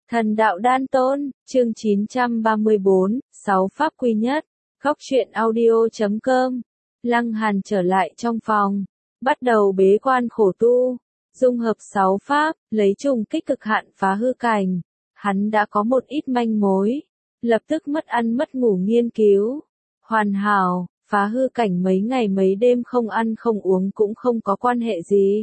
Thần đạo đan tôn, chương 934, 6 pháp quy nhất. Góc truyện audio.com. Lăng Hàn trở lại trong phòng, bắt đầu bế quan khổ tu, dung hợp 6 pháp, lấy trùng kích cực hạn phá hư cảnh. Hắn đã có một ít manh mối, lập tức mất ăn mất ngủ nghiên cứu. Hoàn hảo, phá hư cảnh mấy ngày mấy đêm không ăn không uống cũng không có quan hệ gì.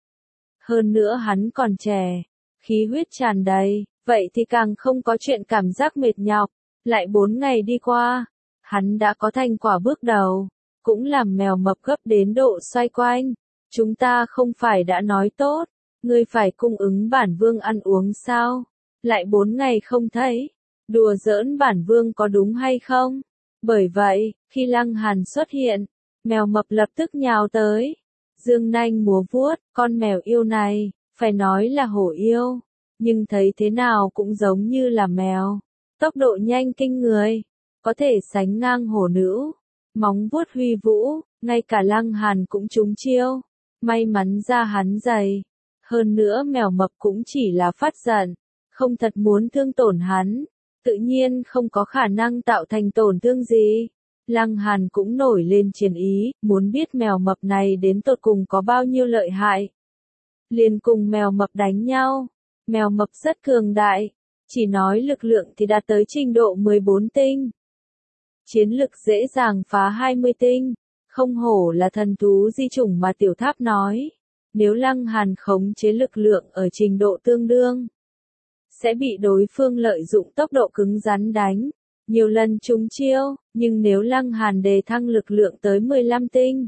Hơn nữa hắn còn trẻ, khí huyết tràn đầy, vậy thì càng không có chuyện cảm giác mệt nhọc. Lại 4 ngày đi qua, hắn đã có thành quả bước đầu, cũng làm mèo mập gấp đến độ xoay quanh. Chúng ta không phải đã nói tốt, ngươi phải cung ứng bản vương ăn uống sao? Lại 4 ngày không thấy, đùa giỡn bản vương có đúng hay không? Bởi vậy, khi Lăng Hàn xuất hiện, mèo mập lập tức nhào tới, dương nanh múa vuốt. Con mèo yêu này, phải nói là hổ yêu, nhưng thấy thế nào cũng giống như là mèo. Tốc độ nhanh kinh người, có thể sánh ngang hổ nữ, móng vuốt huy vũ, ngay cả Lăng Hàn cũng trúng chiêu. May mắn da hắn dày, hơn nữa mèo mập cũng chỉ là phát giận, không thật muốn thương tổn hắn, tự nhiên không có khả năng tạo thành tổn thương gì. Lăng Hàn cũng nổi lên chiến ý, muốn biết mèo mập này đến tột cùng có bao nhiêu lợi hại. Liền cùng mèo mập đánh nhau. Mèo mập rất cường đại, chỉ nói lực lượng thì đạt tới trình độ 14 tinh. Chiến lực dễ dàng phá 20 tinh, không hổ là thần thú di chủng mà tiểu tháp nói. Nếu Lăng Hàn khống chế lực lượng ở trình độ tương đương, sẽ bị đối phương lợi dụng tốc độ cứng rắn đánh, nhiều lần trúng chiêu, nhưng nếu Lăng Hàn đề thăng lực lượng tới 15 tinh,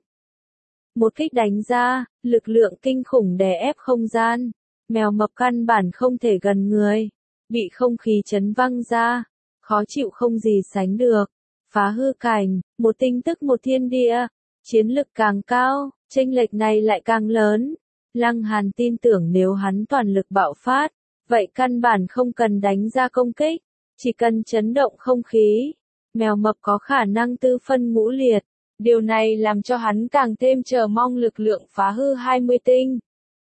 một kích đánh ra, lực lượng kinh khủng đè ép không gian. Mèo mập căn bản không thể gần người, bị không khí chấn văng ra, khó chịu không gì sánh được. Phá hư cảnh, một tinh tức một thiên địa, chiến lực càng cao, chênh lệch này lại càng lớn. Lăng Hàn tin tưởng nếu hắn toàn lực bạo phát, vậy căn bản không cần đánh ra công kích, chỉ cần chấn động không khí, mèo mập có khả năng tư phân ngũ liệt. Điều này làm cho hắn càng thêm chờ mong lực lượng phá hư 20 tinh.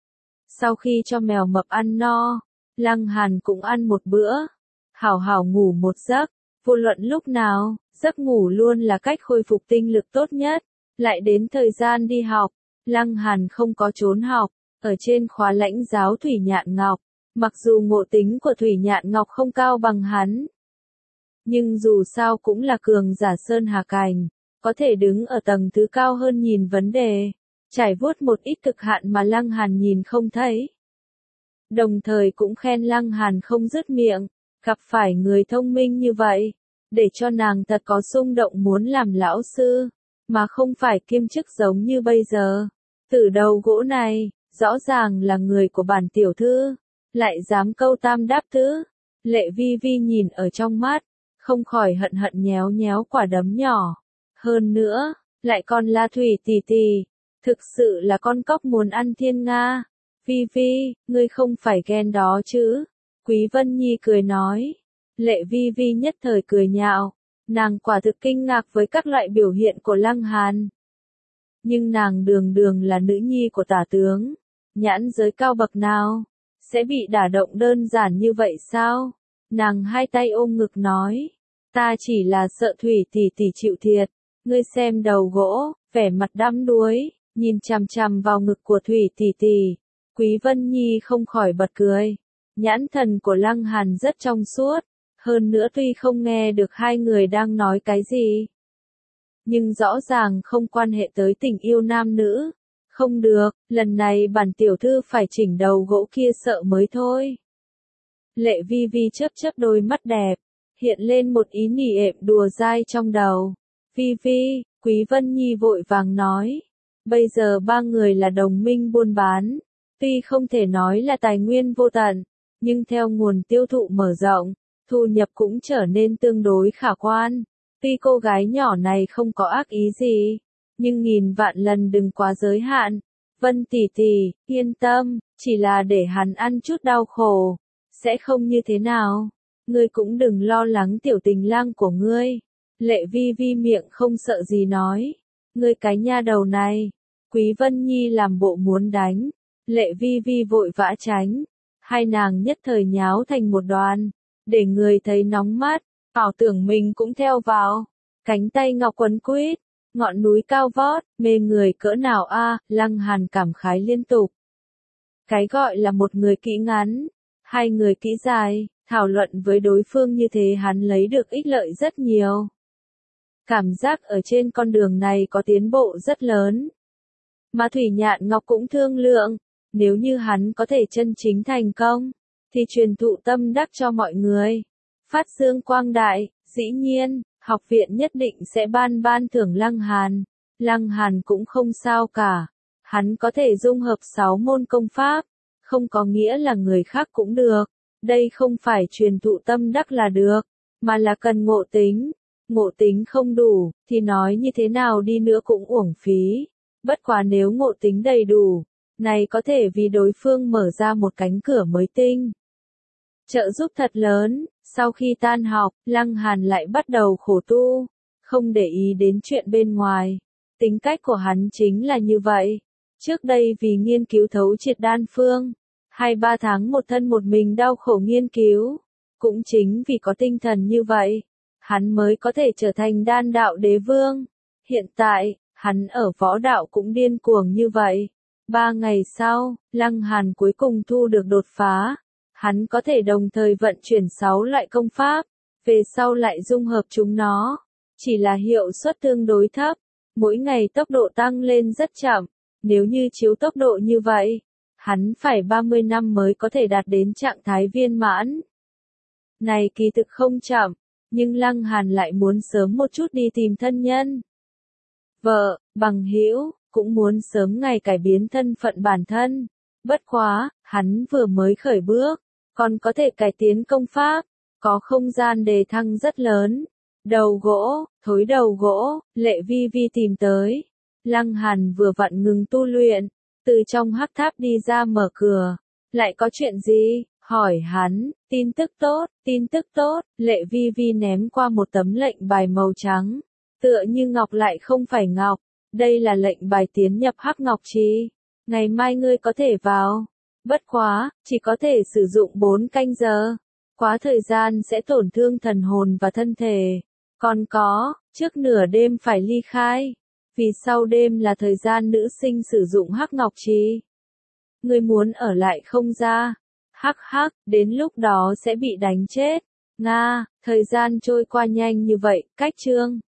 Sau khi cho mèo mập ăn no, Lăng Hàn cũng ăn một bữa, hảo hảo ngủ một giấc. Vô luận lúc nào, giấc ngủ luôn là cách khôi phục tinh lực tốt nhất. Lại đến thời gian đi học, Lăng Hàn không có trốn học, ở trên khóa lãnh giáo Thủy Nhạn Ngọc. Mặc dù ngộ tính của Thủy Nhạn Ngọc không cao bằng hắn, nhưng dù sao cũng là cường giả Sơn Hà Cảnh, có thể đứng ở tầng thứ cao hơn nhìn vấn đề, trải vuốt một ít cực hạn mà Lăng Hàn nhìn không thấy. Đồng thời cũng khen Lăng Hàn không dứt miệng, gặp phải người thông minh như vậy, để cho nàng thật có xung động muốn làm lão sư, mà không phải kiêm chức giống như bây giờ. Tử đầu gỗ này, rõ ràng là người của bản tiểu thư, lại dám câu tam đáp tứ. Lệ Vi Vi nhìn ở trong mắt, không khỏi hận hận nhéo nhéo quả đấm nhỏ. Hơn nữa, lại còn là Thủy tỷ tỷ, thực sự là con cóc muốn ăn thiên nga. Vi Vi, ngươi không phải ghen đó chứ? Quý Vân Nhi cười nói. Lệ Vi Vi nhất thời cười nhạo, nàng quả thực kinh ngạc với các loại biểu hiện của Lăng Hàn. Nhưng nàng đường đường là nữ nhi của tả tướng, nhãn giới cao bậc nào, sẽ bị đả động đơn giản như vậy sao? Nàng hai tay ôm ngực nói, ta chỉ là sợ Thủy tỷ tỷ chịu thiệt. Ngươi xem đầu gỗ, vẻ mặt đăm đuối, nhìn chằm chằm vào ngực của Thủy tỷ tỷ. Quý Vân Nhi không khỏi bật cười. Nhãn thần của Lăng Hàn rất trong suốt, hơn nữa tuy không nghe được hai người đang nói cái gì, nhưng rõ ràng không quan hệ tới tình yêu nam nữ. Không được, lần này bản tiểu thư phải chỉnh đầu gỗ kia sợ mới thôi. Lệ Vi Vi chớp chớp đôi mắt đẹp, hiện lên một ý nỉ ệm đùa dai trong đầu. Vi Vi, Quý Vân Nhi vội vàng nói, bây giờ ba người là đồng minh buôn bán, tuy không thể nói là tài nguyên vô tận, nhưng theo nguồn tiêu thụ mở rộng, thu nhập cũng trở nên tương đối khả quan. Tuy cô gái nhỏ này không có ác ý gì, nhưng nghìn vạn lần đừng quá giới hạn. Vân tỷ tỷ, yên tâm, chỉ là để hắn ăn chút đau khổ, sẽ không như thế nào. Ngươi cũng đừng lo lắng tiểu tình lang của ngươi. Lệ Vi Vi miệng không sợ gì nói, ngươi cái nha đầu này. Quý Vân Nhi làm bộ muốn đánh, Lệ Vi Vi vội vã tránh. hai nàng nhất thời nháo thành một đoàn, để người thấy nóng mắt, ảo tưởng mình cũng theo vào. Cánh tay ngọc quấn quýt, ngọn núi cao vót, mê người cỡ nào a, Lăng Hàn cảm khái liên tục. Cái gọi là một người kỹ ngắn, hai người kỹ dài, thảo luận với đối phương như thế hắn lấy được ích lợi rất nhiều. Cảm giác ở trên con đường này có tiến bộ rất lớn. Mà Thủy Nhạn Ngọc cũng thương lượng, nếu như hắn có thể chân chính thành công, thì truyền thụ tâm đắc cho mọi người. Phát dương quang đại, dĩ nhiên, học viện nhất định sẽ ban thưởng Lăng Hàn. Lăng Hàn cũng không sao cả. Hắn có thể dung hợp 6 môn công pháp, không có nghĩa là người khác cũng được. Đây không phải truyền thụ tâm đắc là được, mà là cần ngộ tính. Ngộ tính không đủ, thì nói như thế nào đi nữa cũng uổng phí. Bất quá nếu ngộ tính đầy đủ, này có thể vì đối phương mở ra một cánh cửa mới tinh. Trợ giúp thật lớn, sau khi tan học, Lăng Hàn lại bắt đầu khổ tu, không để ý đến chuyện bên ngoài. Tính cách của hắn chính là như vậy. Trước đây vì nghiên cứu thấu triệt đan phương, 2-3 tháng một thân một mình đau khổ nghiên cứu. Cũng chính vì có tinh thần như vậy, hắn mới có thể trở thành đan đạo đế vương. Hiện tại, hắn ở võ đạo cũng điên cuồng như vậy. 3 ngày sau, Lăng Hàn cuối cùng thu được đột phá. Hắn có thể đồng thời vận chuyển 6 loại công pháp, về sau lại dung hợp chúng nó. Chỉ là hiệu suất tương đối thấp, mỗi ngày tốc độ tăng lên rất chậm. Nếu như chiếu tốc độ như vậy, hắn phải 30 năm mới có thể đạt đến trạng thái viên mãn. Này kỳ thực không chậm, nhưng Lăng Hàn lại muốn sớm một chút đi tìm thân nhân. Vợ, bằng hữu, cũng muốn sớm ngày cải biến thân phận bản thân. Bất quá, hắn vừa mới khởi bước, còn có thể cải tiến công pháp, có không gian đề thăng rất lớn. Đầu gỗ, thối đầu gỗ, Lệ Vi Vi tìm tới. Lăng Hàn vừa vặn ngừng tu luyện, từ trong hắc tháp đi ra mở cửa. Lại có chuyện gì? Hỏi hắn, tin tức tốt, Lệ Vi Vi ném qua một tấm lệnh bài màu trắng. Tựa như ngọc lại không phải ngọc, đây là lệnh bài tiến nhập hắc ngọc trì. Ngày mai ngươi có thể vào. Bất quá, chỉ có thể sử dụng 4 canh giờ. Quá thời gian sẽ tổn thương thần hồn và thân thể. Còn có, trước nửa đêm phải ly khai. Vì sau đêm là thời gian nữ sinh sử dụng hắc ngọc trì. Ngươi muốn ở lại không ra. Hắc hắc, đến lúc đó sẽ bị đánh chết. Nga, thời gian trôi qua nhanh như vậy, cách chương.